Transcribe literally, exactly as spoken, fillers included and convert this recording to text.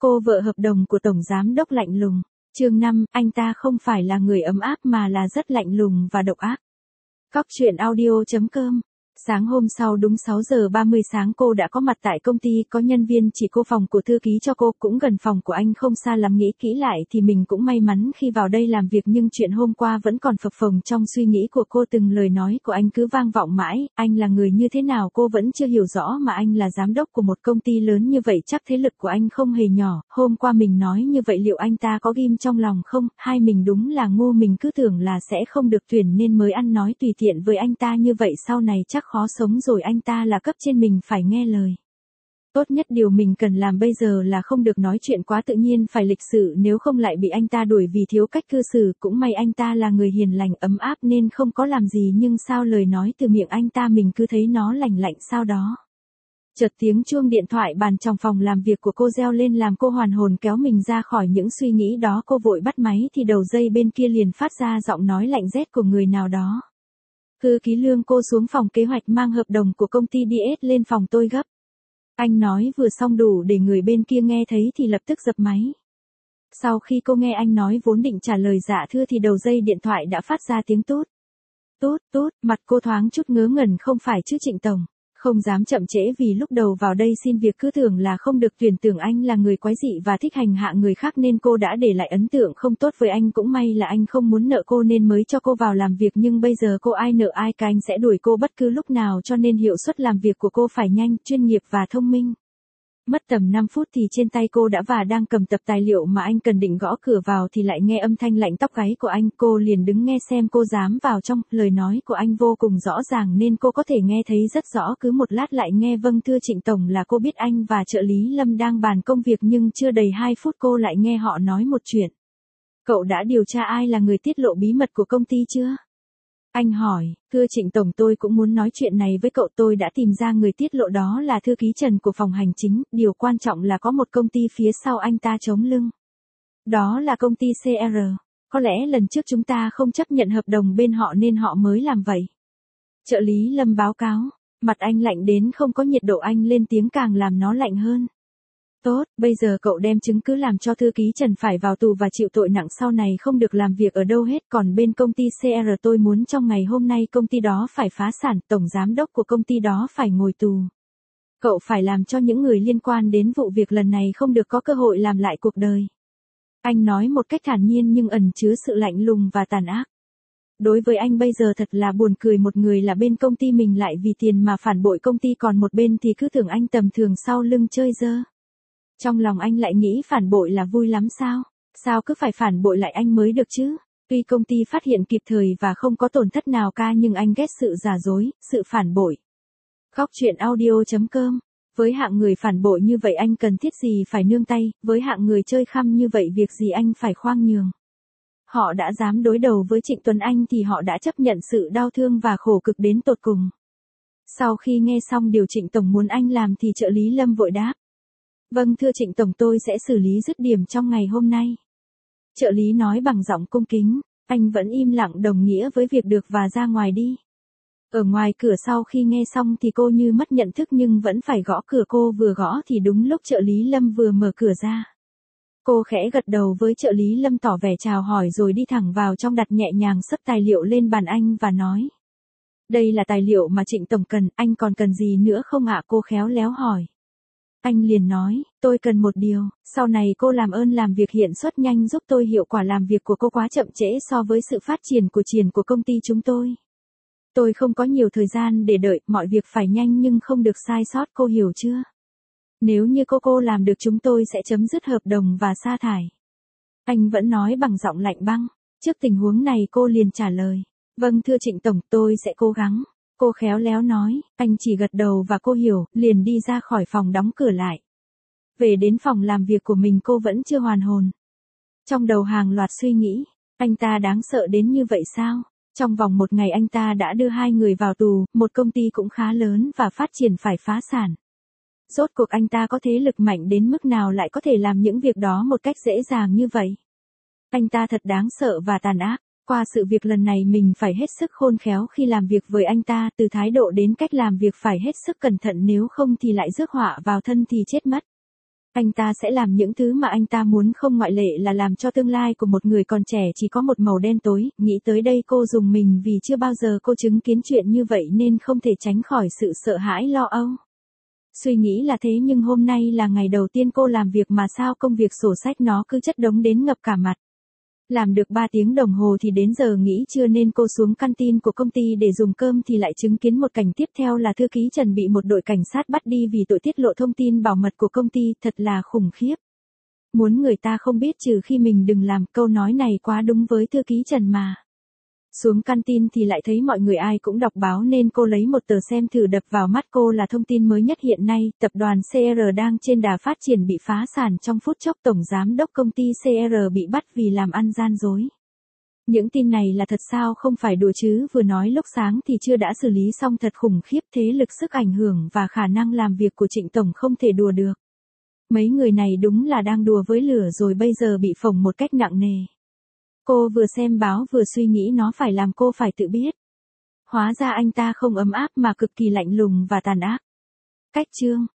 Cô vợ hợp đồng của Tổng Giám đốc lạnh lùng. Chương năm, anh ta không phải là người ấm áp mà là rất lạnh lùng và độc ác. Cóc truyện audio chấm com. Sáng hôm sau đúng sáu giờ ba mươi sáng cô đã có mặt tại công ty, có nhân viên chỉ cô phòng của thư ký cho cô, cũng gần phòng của anh không xa lắm. Nghĩ kỹ lại thì mình cũng may mắn khi vào đây làm việc, nhưng chuyện hôm qua vẫn còn phập phồng trong suy nghĩ của cô. Từng lời nói của anh cứ vang vọng mãi, anh là người như thế nào cô vẫn chưa hiểu rõ, mà anh là giám đốc của một công ty lớn như vậy, chắc thế lực của anh không hề nhỏ. Hôm qua mình nói như vậy liệu anh ta có ghim trong lòng không? Hai mình đúng là ngu, mình cứ tưởng là sẽ không được tuyển nên mới ăn nói tùy tiện với anh ta như vậy, sau này chắc khó sống rồi. Anh ta là cấp trên, mình phải nghe lời. Tốt nhất điều mình cần làm bây giờ là không được nói chuyện quá tự nhiên, phải lịch sự, nếu không lại bị anh ta đuổi vì thiếu cách cư xử. Cũng may anh ta là người hiền lành ấm áp nên không có làm gì, nhưng sao lời nói từ miệng anh ta mình cứ thấy nó lành lạnh sao đó. Chợt tiếng chuông điện thoại bàn trong phòng làm việc của cô reo lên làm cô hoàn hồn, kéo mình ra khỏi những suy nghĩ đó. Cô vội bắt máy thì đầu dây bên kia liền phát ra giọng nói lạnh rét của người nào đó. Thư ký Lương, cô xuống phòng kế hoạch mang hợp đồng của công ty đê ét lên phòng tôi gấp. Anh nói vừa xong đủ để người bên kia nghe thấy thì lập tức dập máy. Sau khi cô nghe anh nói vốn định trả lời dạ thưa thì đầu dây điện thoại đã phát ra tiếng tút. Tút, tút, mặt cô thoáng chút ngớ ngẩn, không phải chứ Trịnh Tổng. Không dám chậm trễ vì lúc đầu vào đây xin việc cứ tưởng là không được tuyển, tưởng anh là người quái dị và thích hành hạ người khác nên cô đã để lại ấn tượng không tốt với anh. Cũng may là anh không muốn nợ cô nên mới cho cô vào làm việc, nhưng bây giờ cô ai nợ ai, cả anh sẽ đuổi cô bất cứ lúc nào, cho nên hiệu suất làm việc của cô phải nhanh, chuyên nghiệp và thông minh. Mất tầm năm phút thì trên tay cô đã và đang cầm tập tài liệu mà anh cần, định gõ cửa vào thì lại nghe âm thanh lạnh tóc gáy của anh. Cô liền đứng nghe xem cô dám vào trong. Lời nói của anh vô cùng rõ ràng nên cô có thể nghe thấy rất rõ, cứ một lát lại nghe vâng thưa Trịnh Tổng là cô biết anh và trợ lý Lâm đang bàn công việc, nhưng chưa đầy hai phút cô lại nghe họ nói một chuyện. Cậu đã điều tra ai là người tiết lộ bí mật của công ty chưa? Anh hỏi, thưa Trịnh Tổng, tôi cũng muốn nói chuyện này với cậu. Tôi đã tìm ra người tiết lộ đó là thư ký Trần của phòng hành chính, điều quan trọng là có một công ty phía sau anh ta chống lưng. Đó là công ty xê rờ. Có lẽ lần trước chúng ta không chấp nhận hợp đồng bên họ nên họ mới làm vậy. Trợ lý Lâm báo cáo, mặt anh lạnh đến không có nhiệt độ, anh lên tiếng càng làm nó lạnh hơn. Tốt, bây giờ cậu đem chứng cứ làm cho thư ký Trần phải vào tù và chịu tội nặng, sau này không được làm việc ở đâu hết. Còn bên công ty xê rờ, tôi muốn trong ngày hôm nay công ty đó phải phá sản, tổng giám đốc của công ty đó phải ngồi tù. Cậu phải làm cho những người liên quan đến vụ việc lần này không được có cơ hội làm lại cuộc đời. Anh nói một cách thản nhiên nhưng ẩn chứa sự lạnh lùng và tàn ác. Đối với anh bây giờ thật là buồn cười, một người là bên công ty mình lại vì tiền mà phản bội công ty, còn một bên thì cứ tưởng anh tầm thường sau lưng chơi dơ. Trong lòng anh lại nghĩ phản bội là vui lắm sao? Sao cứ phải phản bội lại anh mới được chứ? Tuy công ty phát hiện kịp thời và không có tổn thất nào ca, nhưng anh ghét sự giả dối, sự phản bội. Cóc truyện audio chấm com. Với hạng người phản bội như vậy anh cần thiết gì phải nương tay, với hạng người chơi khăm như vậy việc gì anh phải khoan nhường. Họ đã dám đối đầu với Trịnh Tuấn Anh thì họ đã chấp nhận sự đau thương và khổ cực đến tột cùng. Sau khi nghe xong điều Trịnh Tổng muốn anh làm thì trợ lý Lâm vội đáp. Vâng thưa Trịnh Tổng, tôi sẽ xử lý dứt điểm trong ngày hôm nay. Trợ lý nói bằng giọng cung kính, anh vẫn im lặng đồng nghĩa với việc được và ra ngoài đi. Ở ngoài cửa sau khi nghe xong thì cô như mất nhận thức nhưng vẫn phải gõ cửa. Cô vừa gõ thì đúng lúc trợ lý Lâm vừa mở cửa ra. Cô khẽ gật đầu với trợ lý Lâm tỏ vẻ chào hỏi rồi đi thẳng vào trong, đặt nhẹ nhàng sấp tài liệu lên bàn anh và nói. Đây là tài liệu mà Trịnh Tổng cần, anh còn cần gì nữa không ạ? Cô khéo léo hỏi. Anh liền nói, tôi cần một điều, sau này cô làm ơn làm việc hiện suất nhanh giúp tôi, hiệu quả làm việc của cô quá chậm trễ so với sự phát triển của triển của công ty chúng tôi. Tôi không có nhiều thời gian để đợi, mọi việc phải nhanh nhưng không được sai sót, cô hiểu chưa? Nếu như cô cô làm được chúng tôi sẽ chấm dứt hợp đồng và sa thải. Anh vẫn nói bằng giọng lạnh băng. Trước tình huống này cô liền trả lời, vâng thưa Trịnh Tổng, tôi sẽ cố gắng. Cô khéo léo nói, anh chỉ gật đầu và cô hiểu, liền đi ra khỏi phòng đóng cửa lại. Về đến phòng làm việc của mình cô vẫn chưa hoàn hồn. Trong đầu hàng loạt suy nghĩ, anh ta đáng sợ đến như vậy sao? Trong vòng một ngày anh ta đã đưa hai người vào tù, một công ty cũng khá lớn và phát triển phải phá sản. Rốt cuộc anh ta có thế lực mạnh đến mức nào lại có thể làm những việc đó một cách dễ dàng như vậy? Anh ta thật đáng sợ và tàn ác. Qua sự việc lần này mình phải hết sức khôn khéo khi làm việc với anh ta, từ thái độ đến cách làm việc phải hết sức cẩn thận, nếu không thì lại rước họa vào thân thì chết mất. Anh ta sẽ làm những thứ mà anh ta muốn, không ngoại lệ là làm cho tương lai của một người còn trẻ chỉ có một màu đen tối. Nghĩ tới đây cô dùng mình vì chưa bao giờ cô chứng kiến chuyện như vậy nên không thể tránh khỏi sự sợ hãi lo âu. Suy nghĩ là thế nhưng hôm nay là ngày đầu tiên cô làm việc mà sao công việc sổ sách nó cứ chất đống đến ngập cả mặt. Làm được ba tiếng đồng hồ thì đến giờ nghỉ trưa nên cô xuống canteen của công ty để dùng cơm thì lại chứng kiến một cảnh tiếp theo là thư ký Trần bị một đội cảnh sát bắt đi vì tội tiết lộ thông tin bảo mật của công ty, thật là khủng khiếp. Muốn người ta không biết trừ khi mình đừng làm, câu nói này quá đúng với thư ký Trần mà. Xuống canteen thì lại thấy mọi người ai cũng đọc báo nên cô lấy một tờ xem thử, đập vào mắt cô là thông tin mới nhất hiện nay, tập đoàn xê rờ đang trên đà phát triển bị phá sản trong phút chốc, tổng giám đốc công ty xê rờ bị bắt vì làm ăn gian dối. Những tin này là thật sao, không phải đùa chứ, vừa nói lúc sáng thì chưa đã xử lý xong, thật khủng khiếp, thế lực sức ảnh hưởng và khả năng làm việc của Trịnh Tổng không thể đùa được. Mấy người này đúng là đang đùa với lửa rồi, bây giờ bị phỏng một cách nặng nề. Cô vừa xem báo vừa suy nghĩ nó phải làm cô phải tự biết. Hóa ra anh ta không ấm áp mà cực kỳ lạnh lùng và tàn ác. Cách chương